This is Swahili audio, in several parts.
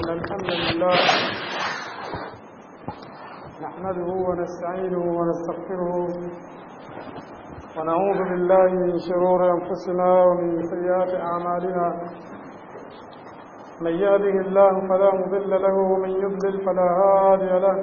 إن الحمد لله نحمده ونستعينه ونستغفره ونعوذ بالله من شرور أنفسنا ومن سيئات أعمالنا من يهده الله فلا مضل له ومن يضلل فلا هادي له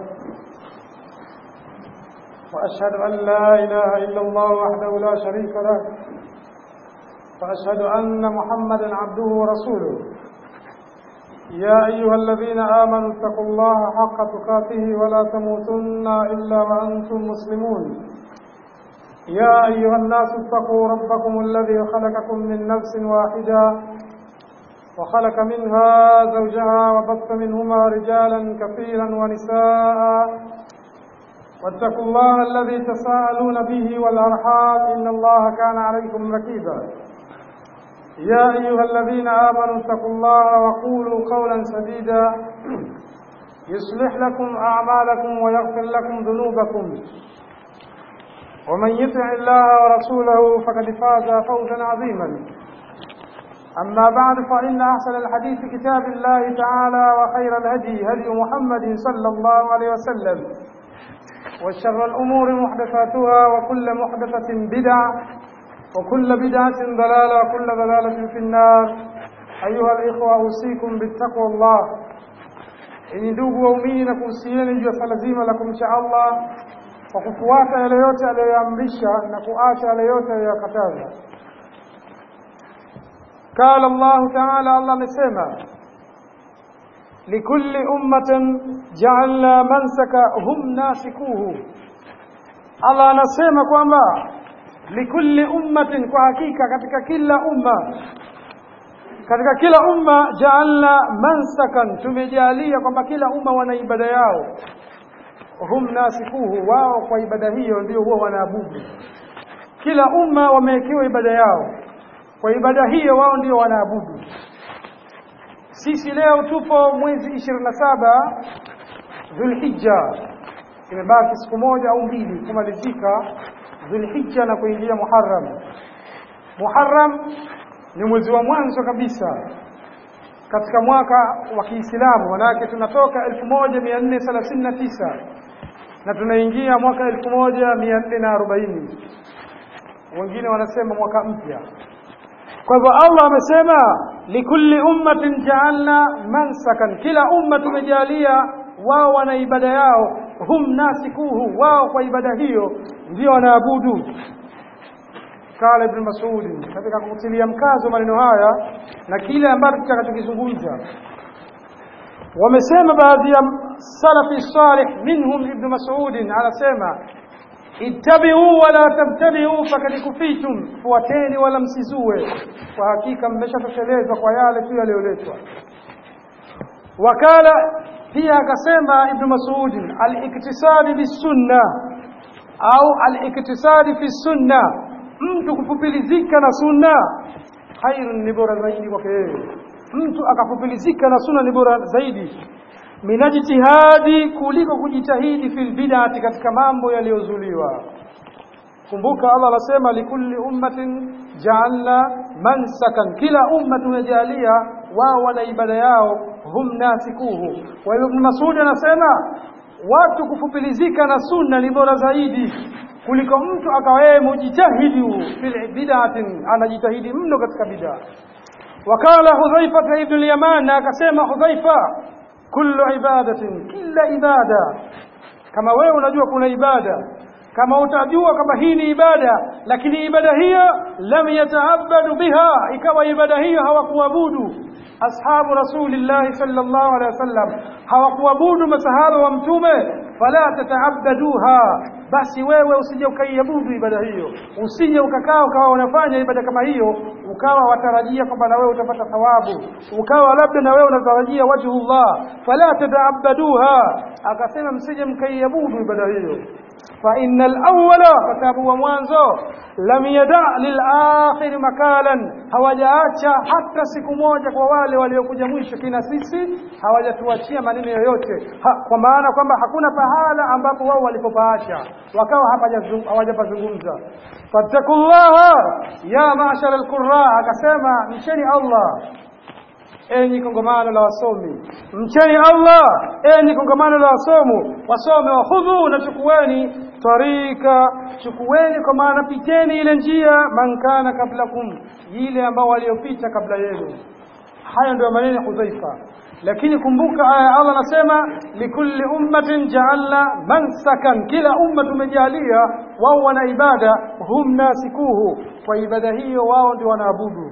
وأشهد أن لا إله إلا الله وحده لا شريك له وأشهد أن محمدا عبده ورسوله يا أيها الذين آمنوا اتقوا الله حق تقاته ولا تموتن إلا وأنتم مسلمون يا أيها الناس اتقوا ربكم الذي خلقكم من نفس واحدة وخلق منها زوجها وبث منهما رجالا كثيرا ونساء واتقوا الله الذي تساءلون به والأرحام إن الله كان عليكم رقيبا يا أيها الذين آمنوا اتقوا الله وقولوا قولا سديدا يصلح لكم أعمالكم ويغفر لكم ذنوبكم ومن يطع الله ورسوله فقد فاز فوزا عظيما أما بعد فإن أحسن الحديث كتاب الله تعالى وخير الهدي هدي محمد صلى الله عليه وسلم وشر الأمور محدثاتها وكل محدثة بدعة وكل بدعة ضلالة وكل ضلالة في النار أيها الإخوة أوصيكم بالتقوى الله إن ndugu waumini na kuhusieni juu ya swala zima la kumcha Allah kwa kufuata yale yote aliyoamrisha na kuacha yale yote aliyokataza. قال الله تعالى الله amesema لكل أمة جعلنا منسكا هم ناسكوه. Allah anasema kwamba likulli ummatin, kwa hakika katika kila umma ja'alna mansakan, tumejalia kwamba kila umma wana ibada yao. Hum nasikuhu, wao kwa ibada hiyo ndio huwa wanaabudu. Kila umma wamewekewa ibada yao, kwa ibada hiyo wao ndio wanaabudu. Sisi leo tupo mwezi 27 Dhulhijja, imebaki siku moja au mbili kumalizika Dhulhijja na kuingia Muharram. Muharram ni mwezi wa mwanzo kabisa katika mwaka wa Kiislamu, manake tunatoka 1439 na tunaingia mwaka 1440. Wengine wanasema mwaka mpya. Kwa hivyo Allah amesema likulli ummatin ja'alna mansakan, kila umma tumejalia wao wana ibada yao. Hum nasikuhu, wao kwa ibada hiyo ndio wanaabudu. Kala Ibn Mas'ud katika kutilia mkazo maneno haya na kile ambacho tutakachokizungumza, wamesema baadhi ya salafi salih minhum Ibn Mas'ud anasema ittabi'u wa la tabtadi'u faqad kufitum, fuateni wala msizue, kwa hakika mmeshatoshelezwa kwa yale tu yaliyoletwa. Wakala pia akasema Ibn Mas'ud al-iktisadi bis-sunna au al-iktisadi fi sunna, mtu kufupilizika na sunna khairun, ni bora zaidi kwake yeye. Mtu akafupilizika na sunna ni bora zaidi minajtihadi, kuliko kujitahidi fil bid'ati, katika mambo yaliyozuliwa. Kumbuka Allah anasema likulli ummatin ja'alna mansakan, kila umma tumejalia wao wana ibada yao. Hum nasikuhu. Kwa hiyo Ibn Mas'ud anasema watu kufupilizika na sunna ni bora zaidi kuliko mtu akawa yeye mujitahidi fil bid'atin, anajitahidi mno katika bid'a. Wakala Hudhaifa ibn al-Yaman, akasema Hudhaifa kullu ibadatin, kila ibada, kama wewe unajua kuna ibada, kama utajua kama hii ni ibada lakini ibada hiyo lam yata'abbadu biha, ikawa ibada hiyo hawakuabudu ashabu Rasulillah sallallahu alaihi wasallam, hawakuabudu masahaba wa mtume, fala tata'abbaduha, basi wewe usije ukaiabudu ibada hiyo. Usije ukakaa ukawa unafanya ibada kama hiyo ukawa watarajia kwamba na wewe utapata thawabu, ukawa labda na wewe unatarajia wajhullah, fala tata'abbaduha, akasema msije mkaiabudu ibada hiyo. Fa innal awwala, kitabu wa mwanzo, lam yada' lil akhir makalan, hawajaacha hata siku moja kwa wale waliokuja mwisho, kina sisi hawajatuachia maneno yoyote, kwa maana kwamba hakuna pahala ambapo wao walipopaacha wakawa hawajapazungumza. fattakullaha ya ma'shar al-qurra, akasema msheni Allah enyi kongamano la wasomi, mcheni Allah enyi kongamano la wasome wakhudhu, na chukueni tarika, chukueni kwa maana piteni ile njia, man kana kablakum, ile ambao waliopita kabla yenu. Haya ndio maneno ya Hudhaifa. Lakini kumbuka aya Allah anasema likulli ummatin ja'alna mansakan, kila umma tumejalia wao wana ibada, hum nasikuhu, kwa ibada hiyo wao ndio wanaabudu.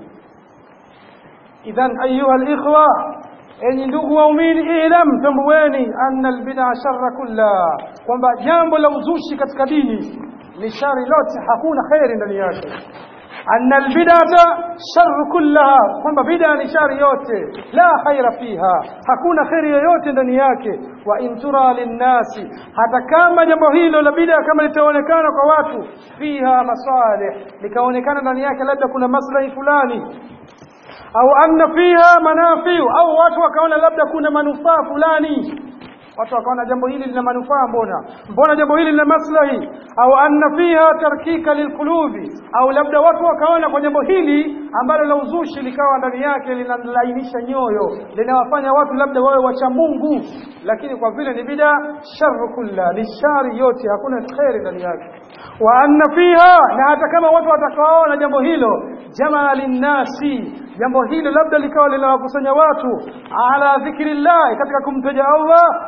Idhan ayuha alikhwa, enyi ndugu waumini, ilam, tambueni anna albid'a sharra kulla, kwamba jambo la uzushi katika dini ni shari lote, hakuna khairi ndani yake. Anna albid'ata sharru kullaha, kwamba bid'a ni shari yote, la khaira fiha, hakuna khairi yoyote ndani yake. Wa in tura linnasi, hata kama jambo hilo la bid'a kama litaonekana kwa watu, fiha masalih, likaonekana ndani yake labda kuna maslahi fulani, au anna fiha manafiu, au watu wakaona labda kuna manufaa fulani, watu wakaona jambo hili lina manufaa, mbona jambo hili lina maslahi, au anna fiha tarkika lilqulubi, au labda watu wakaona kwa jambo hili ambalo la uzushi likawa ndani yake linalainisha nyoyo, linawafanya watu labda wawe wacha Mungu, lakini kwa vile ni bid'a, sharru kulla, ni shari yote, hakuna khairi ndani yake. Wa anna fiha, na hata kama watu watakaona jambo hilo jamaa linnasi, jambo hilo labda likawa linawakusanya watu ala dhikrillah, katika kumtaja Allah,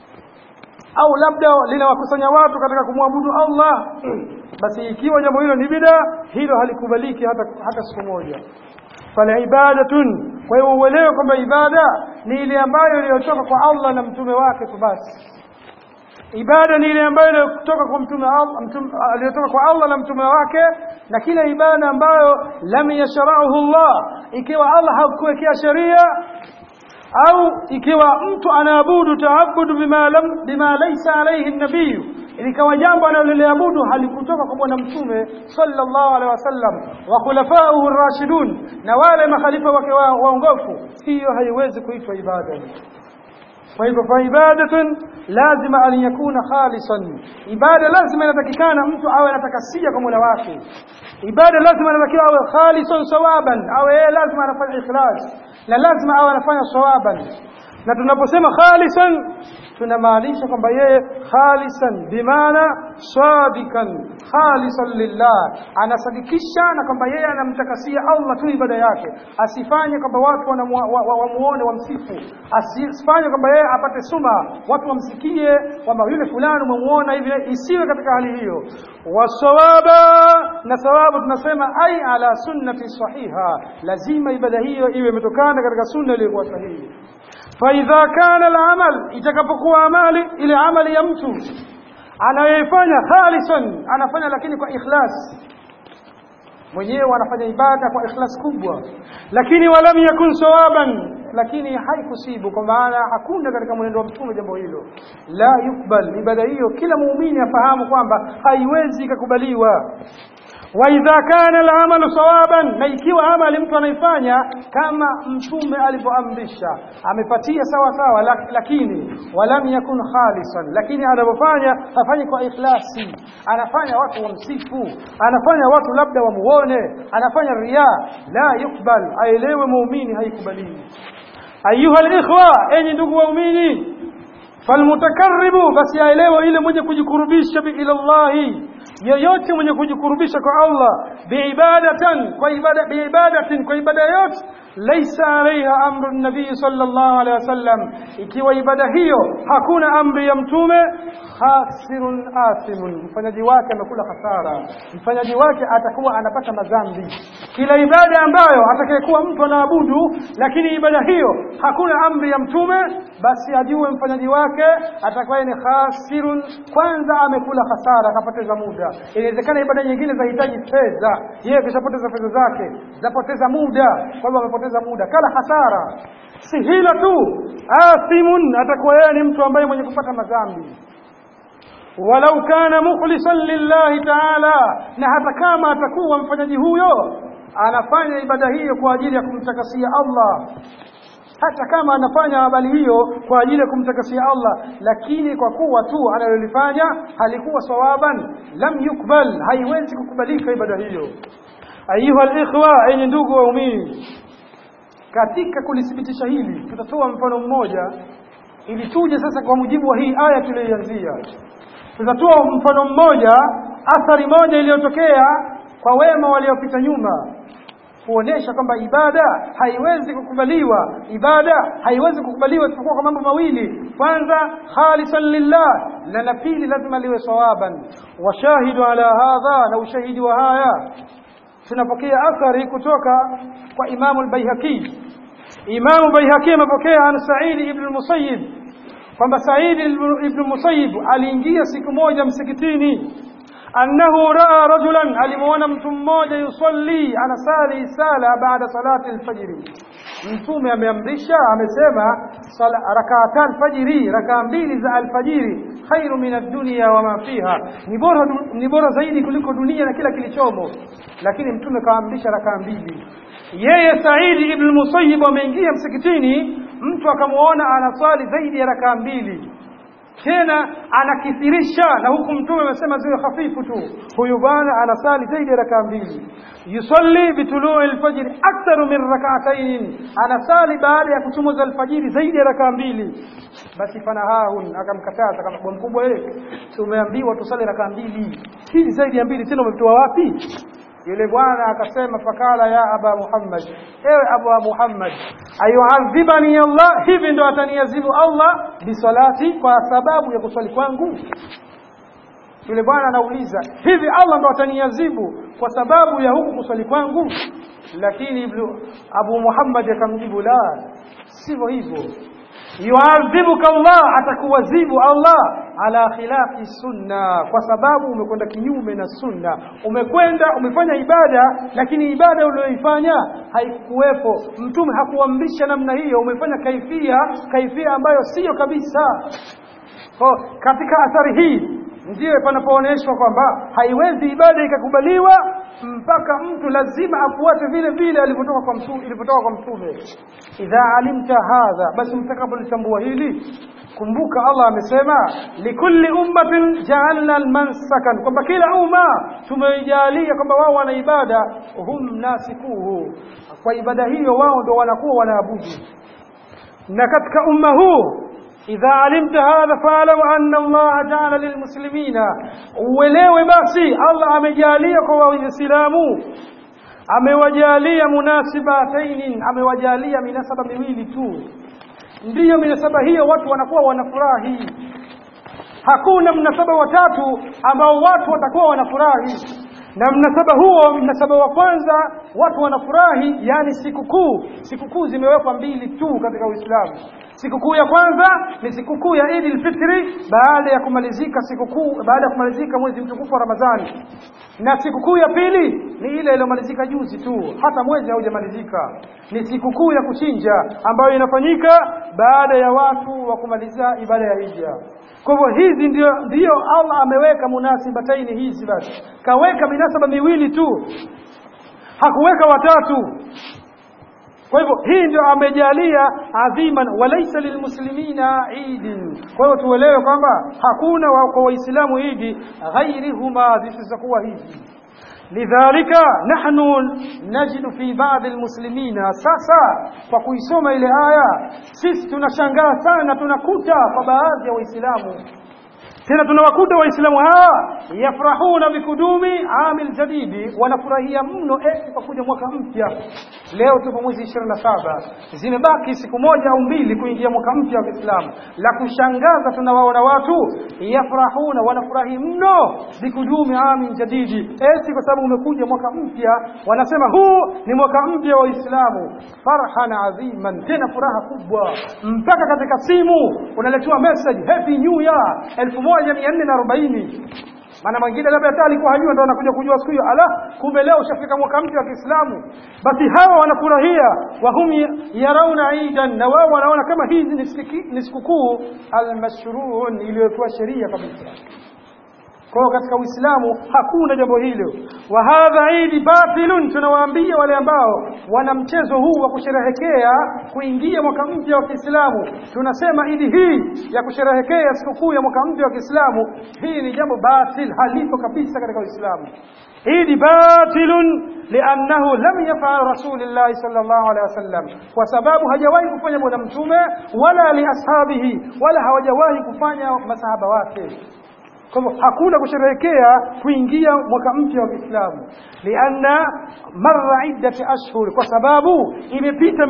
au labda linawakusanya watu katika kumwabudu Allah, basi ikiwa jambo hilo ni bid'a, hilo halikubaliki hata siku moja. Fala ibadatun, kwa hiyo uelewe kwamba ibada ni ile ambayo iliyotoka kwa Allah na mtume wake tu basi. Ibada ni ile ambayo iliyotoka kwa aliyotoka kwa Allah na mtume wake, na kila ibada ambayo lam yasharahu Allah, ikiwa Allah hakuwekea sheria, au ikiwa mtu anaabudu taabudu bima laysa alayhi an-nabiy, ilikawa jambo analoliabudu halikutoka kwa bwana mtume sallallahu alaihi wasallam wa khulafa'uhu ar-rashidun, na wale makhalifa wake waongofu, hiyo haiwezi kuitwa ibada. Kwa hivyo ibadatun lazima an yakuna khalisan, ibada lazima inatakikana mtu awe anatakasia kwa Mola wake. Ibada lazima inatakiwa awe khalisan sawaban, awe lazima anafanya ikhlas, na lazima awe anafanya sawaban. Na tunaposema khalisan tunamaanisha kwamba yeye khalisan bimaana sadikan, khalisan lillah, anasadikisha na kwamba yeye anamtakasia Allah tu ibada yake, asifanye kwamba watu wamuone wamsifu, asifanye kwamba yeye apate suma watu wamsikie kwamba yule fulani umemuona hivi, isiwe katika hali hiyo. Wasawaba, na sawabu tunasema ai ala sunnati sahiha, lazima ibada hiyo iwe imetokana katika sunna iliyokuwa sahihi. فإذا كان العمل, itakapokuwa amali, ile amali ya mtu anayoifanya khalisan, anafanya lakini kwa ikhlas, mwenyewe anafanya ibada kwa ikhlas kubwa, lakini walam yakun sawaban, lakini haikusibu, kwa maana hakuna katika mwenendo wa mtume jambo hilo, la yukbal, ibada hiyo kila muumini afahamu kwamba haiwezi kukubaliwa. Wa idha kana al-amalu sawaban, na ikiwa amali mtu anaifanya kama mtume alivyoamrisha, amepatia sawa sawa, lakini walam yakun khalisan, lakini anapofanya hafanyi kwa ikhlasi, anafanya watu wamsifu, anafanya watu labda wamuone, anafanya riya, la yukbal, aelewe muumini haikubaliwi. Ayuha al-ikhwa, enyi ndugu waumini, falmutakarribu, basi aelewe ile mwenye kujikurubisha ila Allah, yoyote mwenye kujikurubisha kwa Allah biibadatan, kwa ibada yote, laysa alaiha amru an-nabii sallallahu alaihi wasallam, ikiwa ibada hiyo hakuna amri ya mtume, khasirun athimun, mfanyaji wake amekula hasara, mfanyaji wake atakuwa anapata madhambi. Kila ibada ambayo atakayekuwa mtu anaabudu lakini ibada hiyo hakuna amri ya mtume, basi ajue mfanyaji wake atakuwa ni khasirun, kwanza amekula hasara, akapoteza muda. Inawezekana ibada nyingine zahitaji fedha, yeye kishapoteza fedha zake, zapoteza muda, kwa hivyo amepoteza muda, kala hasara. Si hilo tu, athimun, atakuwa yeye ni mtu ambaye mwenye kupata madhambi. Walau kana mukhlisan lillahi ta'ala, na hata kama atakuwa mfanyaji huyo anafanya ibada hiyo kwa ajili ya kumtakasia Allah, hata kama anafanya amali hiyo kwa ajili ya kumtakasia Allah, lakini kwa kuwa tu analolifanya halikuwa sawaban, lam yukbal, haiwezi kukubalika ibada hiyo. Ayuha al-ikhwa, enyi ndugu waumini, katika kulithibitisha hili tutatoa mfano mmoja ili tuje sasa kwa mujibu wa hii aya tuliyoanzia. Tutatoa mfano mmoja, athari moja iliyotokea kwa wema waliopita nyuma, kuonesha kwamba ibada haiwezi kukubaliwa isipokuwa kwa mambo mawili. Kwanza khalisan lillah, na la pili lazima liwe sawaban. Washahidu ala hadha, na ushahidi wa haya tunapokea athari kutoka kwa Imam al-Baihaqi. Imam al-Baihaqi amepokea an Sa'id ibn al-Musayyib kwamba Sa'id ibn al-Musayyib aliingia siku moja msikitini, annahu raa rajulan, alimuona mtu mmoja yusalli, anasali sala baada salati al-fajr. Mtume ameamrisha, amesema rak'atan al-fajr, rak'a mbili za al-fajr khairu min ad-dunya wa ma fiha, ni bora zaidi kuliko dunia na kila kilichomo. Lakini mtume kaamrisha rak'a mbili. Yeye Sa'id ibn Musayyib ameingia msikitini, mtu akamuona anasali zaidi ya rak'a mbili, tena anakithirisha, na huku mtume amesema ziwe hafifu tu. Huyu bwana anasali zaidi ya rak'a mbili. Yusalli bitulu'i al-fajr akthar min rak'atayn, anasali baada ya kuchomoza al-fajr zaidi ya rak'a mbili. Basi fanahahun, akamkataza kama bwana mkubwa, tumeambiwa tusali rak'a mbili, hizi zaidi ya mbili tena umetoa wapi? Yule bwana akasema, fakala ya Aba Muhammad, ewe Abu Muhammad, ayu'adhibani Allah, hivi ndo ataniadhibu Allah bisalati, kwa sababu ya kuswali kwangu? Yule bwana anauliza, hivi Allah ndo ataniadhibu kwa sababu ya huku kuswali kwangu? Lakini Abu Muhammad akamjibu, la, sivyo hivyo. Yu'adhibuka Allah, atakuadhibu Allah ala khilafi sunna, kwa sababu umekwenda kinyume na sunna. Umefanya ibada, lakini ibada uliyoifanya haikuwepo, mtume hakuamrisha namna hiyo, umefanya kaifia ambayo sio kabisa. Kwa katika athari hii ndiyo panapoonyeshwa kwamba haiwezi ibada ikakubaliwa mpaka mtu lazima afuate vile vile ilipotoka kwa mtume. Idha alimta hadha, basi mtakapolitambua hili, kumbuka Allah amesema likulli ummatin ja'alna almansakan, kwamba kila umma tumeijalia kwamba wao wana ibada, hum nasikuhu, kwa ibada hiyo wao ndio wanakuwa wanaabudu. Na katika umma huu, idha alimta hadha fa'lam anna Allah ja'ala lilmuslimina, uelewe basi Allah amejalia kwa waislamu, amewajalia munasibatayn, amewajalia minasaba miwili tu. Ndiyo minasaba hiyo watu wanakuwa wanafurahi. Hakuna mnasaba watatu ambao watu watakuwa wanafurahi. Na mnasaba wa kwanza watu wanafurahi, yani sikukuu zimewekwa mbili tu katika Uislamu. Sikukuu ya kwanza ni sikukuu ya Eid al-Fitr, baada ya kumalizika mwezi mtukufu wa Ramadhani. Na sikukuu ya pili ni ile iliyomalizika juzi tu, hata mwezi haujamalizika, ni sikukuu ya kuchinja ambayo inafanyika baada ya watu wa kumaliza ibada ya hija. Kwa hivyo hizi ndio Allah ameweka munasibataini hizi, basi kaweka minasaba miwili tu, hakuweka watatu. Kwa hivyo hii ndio amejalia adhiman, walaysa lilmuslimina Eid. Kwa hivyo tuelewe kwamba hakuna kwa waislamu Eid ghairihuma, zisizokuwa hizi. Lidhalika nahnu najidu fi ba'd almuslimina, sasa kwa kuisoma ile aya sisi tunashangaa sana, tunakuta kwa baadhi ya waislamu, tena tunawakuta waislamu hawa yafrahuna bikudumi amil jadidi, wanafurahia mno kwa kuja mwaka mpya. Leo tupo mwezi 27, zimebaki siku moja au mbili kuingia mwaka mpya wa Kiislamu. La kushangaza, tunawaona watu yafrahuna, wanafurahi mno bikudumi amil jadidi, kwa sababu umekuja mwaka mpya, wanasema huu ni mwaka mpya wa Uislamu. Farhan aziman, tena furaha kubwa, mpaka katika simu unaletewa message happy new year 1440. Maana mwingine labda hata alikuwa hajua, ndio anakuja kujua siku hiyo, kumbe leo ushafika mwaka mpya wa Kiislamu. Basi hawa wanafurahia, wa hum yarauna aidan, na wao wanaona kama hizi ni sikukuu almashru'un, iliyokuwa sheria kabisa. Kwa katika Uislamu hakuna jambo hilo. Wa hadha Eid batilun, tunawaambia wale ambao wana mchezo huu wa kusherehekea kuingia mwaka mpya wa Kiislamu, tunasema Eid hii ya kusherehekea sikukuu ya mwaka mpya wa Kiislamu, hii ni jambo batil, halipo kabisa katika Uislamu. Eid batilun li'annahu lam yaf'al Rasulullah sallallahu alaihi wasallam, kwa sababu hajawahi kufanya bwana mtume wala li ashabihi, wala hawajawahi kufanya masahaba wake. Kwa hivyo hakuna kusherehekea kuingia mwaka mpya wa Kiislamu, lianna marra iddati ashhur, kwa sababu imepita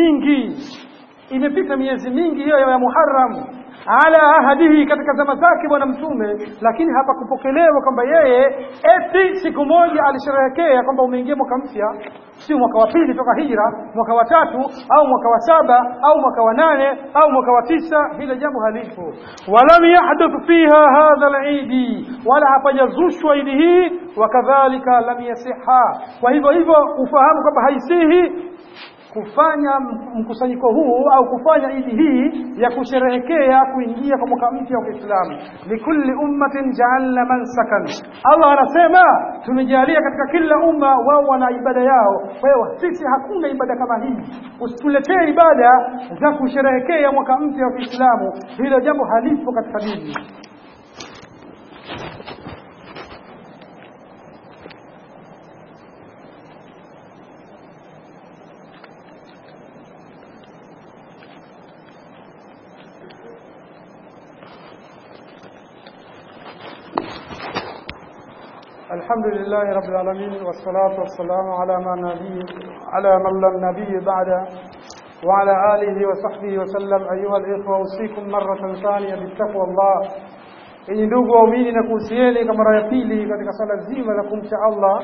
miezi mingi hiyo ya Muharram ala ahadihi, katika zama zake bwana mtume, lakini hapa kupokelewa kwamba yeye eti siku moja alisherehekea kwamba umeingia mwaka mpya, si mwaka wa pili toka hijra, mwaka wa 3 au mwaka wa 7 au mwaka wa 8 au mwaka wa 9, hilo jambo halipo. Walam yahdath fiha hadha al-eid, wala hapajazushwa idi hii, wakadhalika lam yasiha. Kwa hivyo ufahamu kwamba haisihi kufanya mkusanyiko huu au kufanya idi hii ya kusherehekea kuingia kwa mwaka mpya wa Kiislamu. Likulli ummatin ja'alna mansakan, Allah anasema tumejalia katika kila umma wao wana ibada yao. Kwa hiyo sisi hakuna ibada kama hii, usituletee ibada za kusherehekea mwaka mpya wa Kiislamu, hilo jambo halipo katika dini. الحمد لله رب العالمين، والصلاة والسلام على من لا نبي بعده وعلى آله وصحبه وسلم. أيها الإخوة، أوصيكم مرة ثانية بالتقوى الله. Enyi ndugu waumini, na kuhusieni kwa mara ya pili katika swala zima la kumcha Allah.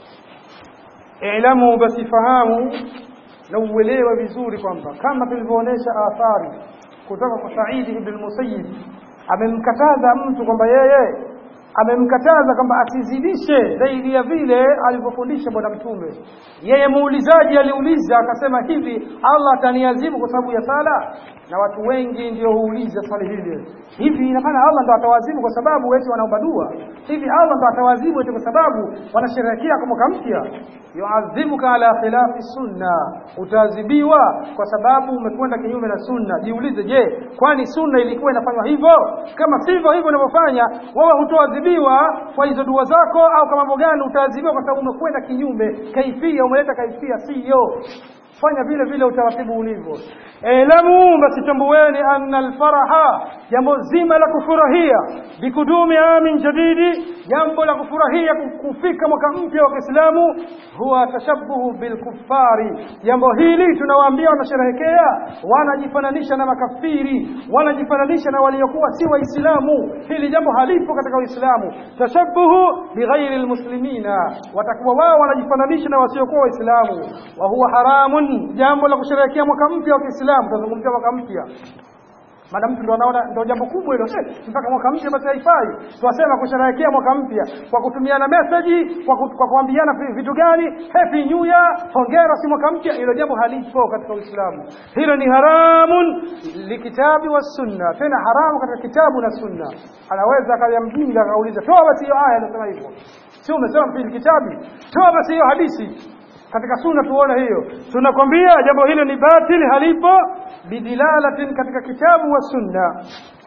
Ilamu, basi fahamu na uelewe vizuri kwamba kama tulivyoonesha athari kutoka kwa Said ibn al-Musayyib, amemkataza mtu kwamba amemkataza kwamba asizidishe zaidi ya vile alivyofundisha bwana mtume. Yeye muulizaji aliuliza akasema, hivi Allah ataniadhibu kwa sababu ya sala? Na watu wengi ndio huuliza swali hili, hivi ina maana Allah ndo atawaadhibu kwa sababu eti wanaomba dua? Hivi Allah ndo atawaadhibu eti kwa sababu wanasherehekea kwa mwaka mpya? Yuadhibuka ala khilafi sunna, utaadhibiwa kwa sababu umekwenda kinyume na sunna. Jiulize, je, kwani sunna ilikuwa inafanywa hivyo? Kama sivyo hivyo unavyofanya wewe, hutoadhibiwa kwa hizo dua zako au kama mambo gani, utaadhibiwa kwa sababu umekwenda kinyume. Kaifia, umeleta kaifia sio. Fanya vile vile utaratibu ulivyo. Elamu, basi tambueni, anna alfaraha, jambo zima la kufurahia, bikudumi amin jadidi, jambo la kufurahia kufika mwaka mpya wa Kiislamu, huwa tashabbuhu bilkuffari. Jambo hili tunawaambia wanasherehekea wanajifananisha na makafiri, wanajifananisha na waliokuwa si waislamu. Hili jambo halipo katika Uislamu. Tashabbuhu bighairi almuslimina, watakuwa wao wanajifananisha na wasiokuwa waislamu. Wa huwa haramun, jambo la kusherehekea mwaka mpya wa Kiislamu. Tunazungumzia mwaka mpya, madam mtu ndo anaona ndo jambo kubwa hilo, mpaka mwaka mpya basi haifai. Tunasema kusherehekea mwaka mpya kwa kutumiana message, kwa kuambiana vitu gani, happy new year, hongera, si mwaka mpya. Hilo jambo halipo katika Uislamu. Hilo ni haramun likitabi wa sunna, tena haramu katika kitabu na sunna. Anaweza akayamjinga akauliza, toa basi hiyo aya inasema hivyo, sio umesema fil kitabi, toa basi hiyo hadithi katika sunna tuone hiyo. Tunakwambia jambo hilo ni batili, halipo bidilalatin katika kitabu wa sunna.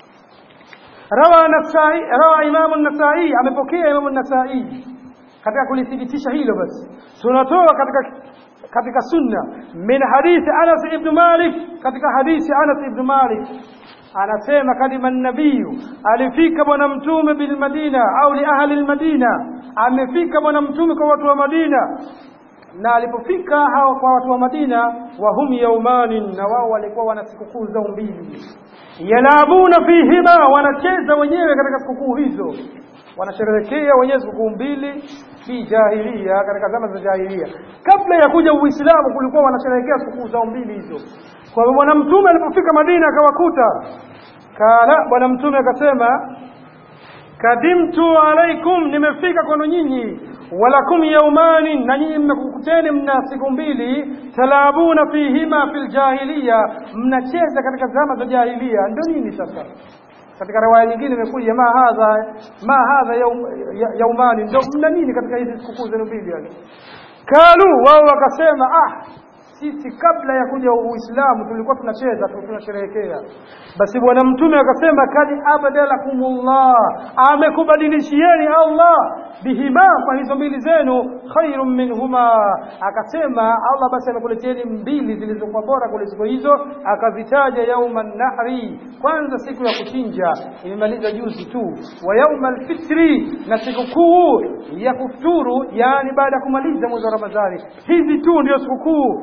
Rawa Imam an-Nasa'i, amepokea Imam an-Nasa'i katika kulithibitisha hilo. Basi tunatoa katika sunna min hadithi Anas ibn Malik, katika hadithi Anas ibn Malik anasema, kadima an-nabiy, alifika bwana mtume bil Madina au li ahli al-Madina, amefika bwana mtume kwa watu wa Madina. Na alipofika hao kwa watu wa Madina, wa hum yawmanin, na wao walikuwa wana sikukuu zao mbili, yalabuna fihima, wanacheza wenyewe katika sikukuu hizo, wanasherehekea wenyewe sikukuu mbili fi jahiliya, katika zama za jahiliya. Kabla ya kuja Uislamu kulikuwa wanasherehekea sikukuu zao mbili hizo. Kwa hivyo bwana mtume alipofika Madina akawakuta, bwana mtume akasema, kadimtu alaikum, nimefika kwenu nyinyi, walakum yawmani, na nyinyi mmekukuteni mna siku mbili, talabuna fihima fil jahiliya, mnacheza katika zama za jahiliya. Ndio nini sasa? Katika riwaya nyingine imekuja ma hadha yaumani, ndio mna nini katika hizi sikukuu zenu mbili yani? Kalu, wao wakasema sisi kabla ya kuja Uislamu tulikuwa tunacheza, tunasherehekea. Basi bwana mtume akasema kadi abadalakumullah, amekubadilishieni Allah bihima, kwa hizo mbili zenu, khairum minhuma. Akasema Allah basi amekuleteni mbili zilizokuwa bora kuliko hizo, akazitaja yauman nahri, kwanza siku ya kuchinja imemaliza juzi tu, wa yaumal fitri, na siku kuu ya kufuturu, yani baada ya kumaliza mwezi wa Ramadhani. Hizi tu ndio sikukuu.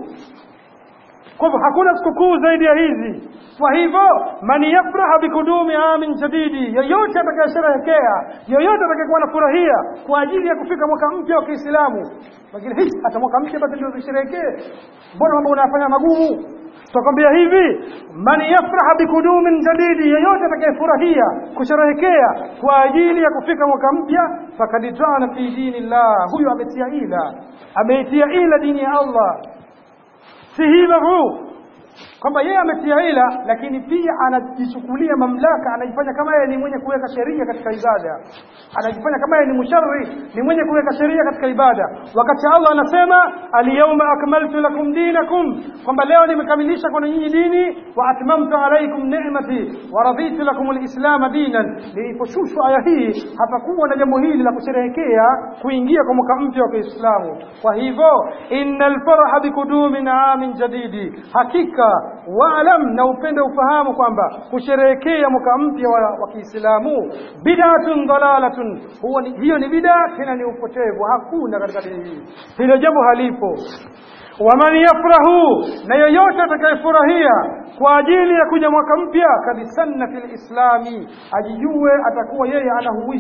Kwa hivyo hakuna sikukuu zaidi ya hizi. Kwa hivyo man yafraha bikudumi amin jadidi, yoyote atakayesherehekea, yoyote atakayekuwa anafurahia kwa ajili ya kufika mwaka mpya wa Kiislamu, lakini hata mwaka mpya basi ndio tusherehekee, mbona mambo unafanya magumu? Tutakwambia hivi, man yafraha bikudumin jadidi, yoyote atakayefurahia kusherehekea kwa ajili ya kufika mwaka mpya, fakad jana fi dinillah, huyo ametia ila dini ya Allah. Si hivyo kwamba yeye ametia ila, lakini pia anajichukulia mamlaka, anajifanya kama yeye ni mwenye kuweka sheria katika ibada, anajifanya kama yeye ni musharri, ni mwenye kuweka sheria katika ibada, wakati Allah anasema al-yawma akmaltu lakum dinakum, kwamba leo nimekamilisha kwa nyinyi dini, wa atmamtu alaykum ni'mati wa raditu lakum al-islam dinan. Niliposhushwa aya hii hapakuwa na jambo hili la kusherehekea kuingia kwa mwaka mpya wa Kiislamu. Kwa hivyo innal faraha bikudumin amin jadidi, hakika waalam, na upende ufahamu kwamba kusherehekea mwaka mpya wa Kiislamu bid'atun dalalatun, hiyo ni bid'a, tena ni upotevu, hakuna katika dini hii, hilo jambo halipo. Waman yafrahu, na yoyote atakayefurahia kwa ajili ya kuja mwaka mpya, kadisanna fil islami, ajijue atakuwa yeye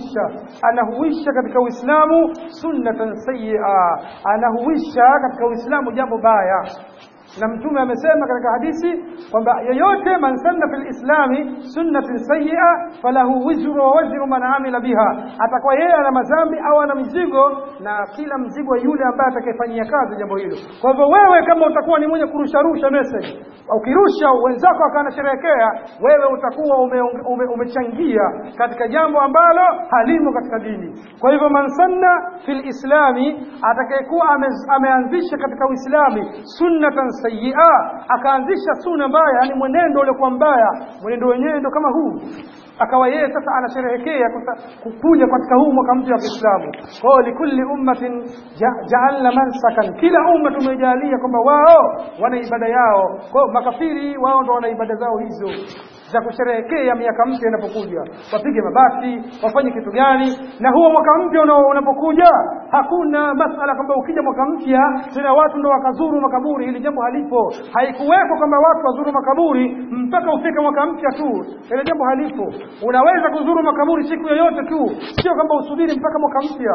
anahuisha katika Uislamu sunnatan sayyi'a, anahuisha katika Uislamu jambo baya. Na mtume amesema katika hadithi kwamba yoyote man sanna fil islami sunnatin sayyi'a falahu wizru wa wizru man amila biha, atakuwa yeye ana madhambi au ana mzigo na kila mzigo yule ambaye atakayefanyia kazi jambo hilo. Kwa hivyo wewe kama utakuwa ni mwenye kurusha message, ukirusha wenzako akanasherehekea, wewe utakuwa umechangia katika jambo ambalo halimo katika dini. Kwa hivyo man sanna fil islami, atakayekuwa ameanzisha katika Uislamu sunnatan sayyi'a, akaanzisha sunna mbaya, yani mwenendo ule kwa mbaya, mwenendo wenyewe ndio kama huu, akawa yeye sasa anasherehekea kukuja katika huu mwaka mpya wa Kiislamu. Kwa likulli ummatin ja'alna mansakan, kila umma tumejalia kwamba wao wana ibada yao. Kwa makafiri wao ndio wana ibada zao hizo za kusherehekea miaka mpya inapokuja, wapige mabati, wafanye kitu gani. Na huo mwaka mpya unapokuja, hakuna masala kwamba ukija mwaka mpya tena watu ndio wakazuru makaburi. Hili jambo halipo, haikuweko kwamba watu wazuru makaburi mpaka ufike mwaka mpya tu, hili jambo halipo. Unaweza kuzuru makaburi siku yoyote tu, sio kwamba usubiri mpaka mwaka mpya.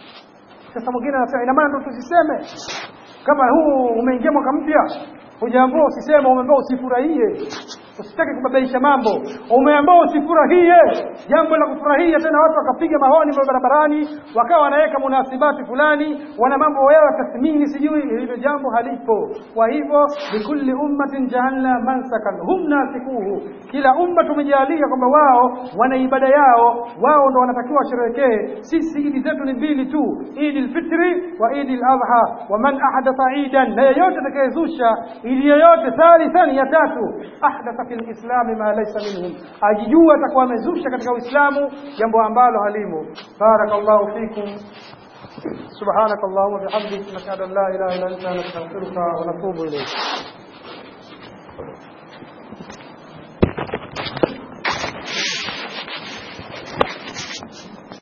Sasa mwingine anasema ina maana ndio tusiseme kama huu umeingia mwaka mpya, hujaambiwa usiseme, umeambiwa usifurahie. Usitaki kubabaisha mambo, umeambiwa usifurahie. Jambo la kufurahia tena watu wakapiga mahoni barabarani, wakawa wanaweka munasibati fulani, wana mambo yao tathmini sijui, hilo jambo halipo. Kwa hivyo likulli ummatin ja'alna mansakan hum nasikuhu, kila umma tumejalia kwamba wao wana ibada yao, wao ndio wanatakiwa washerehekee. Sisi idi zetu ni mbili tu, Eidul Fitri wa Eidul Adha. Wa man ahdatha eidan, na yoyote atakayezusha ili yoyote thalithan, ya tatu, ahdatha fil islami ma laysa minhum, ajijua atakuwa amezusha katika Uislamu jambo ambalo halimo. Barakallahu fikum. Subhanakallahumma bihamdika, nashhadu an la ilaha illa anta, nastaghfiruka wa natubu ilayk.